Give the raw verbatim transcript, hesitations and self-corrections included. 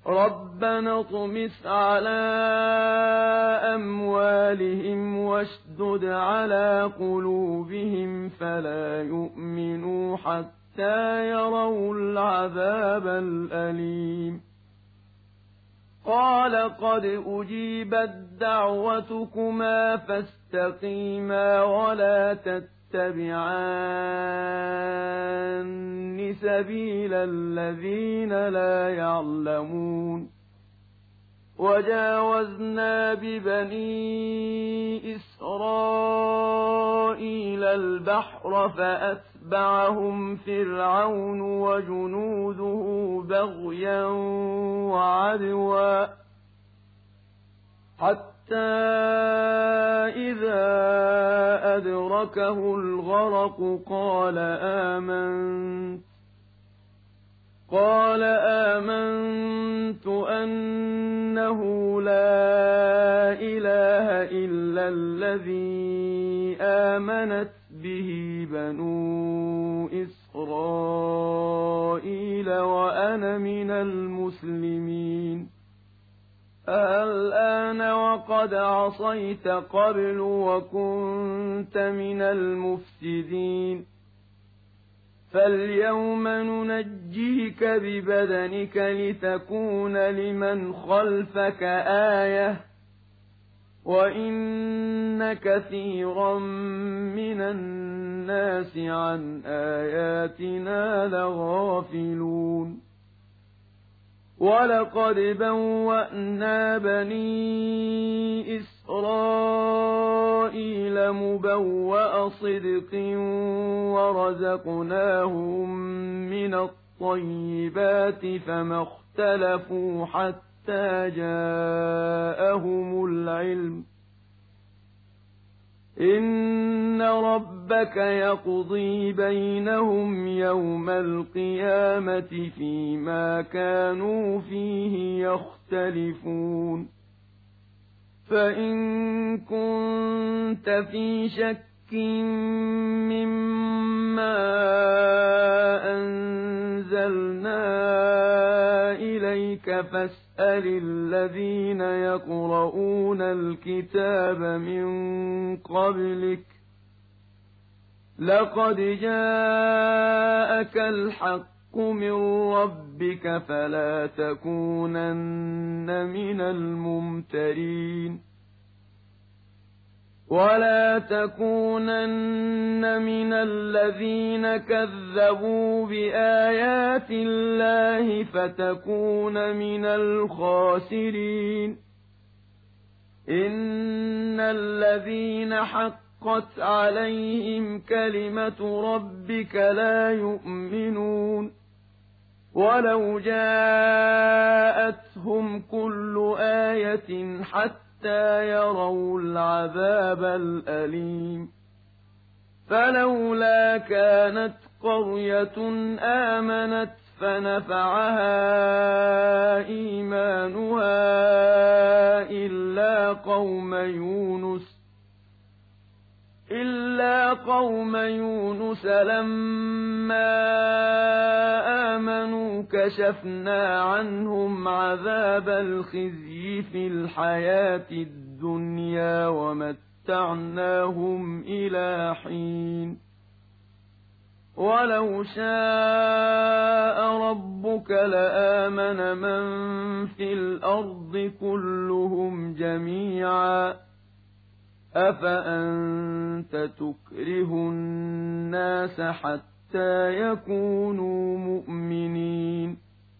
ربنا اطمس على أموالهم واشدد على قلوبهم فلا يؤمنوا حتى يروا العذاب الأليم قال قد أجيبت دعوتكما فاستقيما ولا تتبعان سبيل الذين لا يعلمون وجاوزنا ببني إسرائيل البحر فأتبعهم فرعون وجنوده بغيا وعدوا حتى إذا أدركه الغرق قال آمنت قال آمنت أنه لا إله إلا الذي آمنت به بنو إسرائيل وأنا من المسلمين الآن وقد عصيت قبل وكنت من المفسدين فاليوم ننجيك ببدنك لتكون لمن خلفك آية وإن كثيرا من الناس عن آياتنا لغافلون ولقد بوأنا بني إسرائيل مبوأ صدق ورزقناهم من الطيبات فما اختلفوا حتى جاءهم العلم إن ربك يقضي بينهم يوم القيامة فيما كانوا فيه يختلفون فإن كنت في شك مما أنزلنا إليك فاسأل الذين يقرؤون الكتاب من قبلك لقد جاءك الحق من ربك فلا تكونن من الممترين ولا تكونن من الذين كذبوا بآيات الله فتكون من الخاسرين إن الذين حقت عليهم كلمة ربك لا يؤمنون ولو جاءتهم كل آية حتى حتى يروا العذاب الأليم فلولا كانت قرية آمنت فنفعها إيمانها إلا قوم يونس إلا قوم يونس لما آمنوا كشفنا عنهم عذاب الخزي في الحياة الدنيا ومتعناهم إلى حين ولو شاء ربك لآمن من في الأرض كلهم جميعا أفأنت تكره الناس حتى يكونوا مؤمنين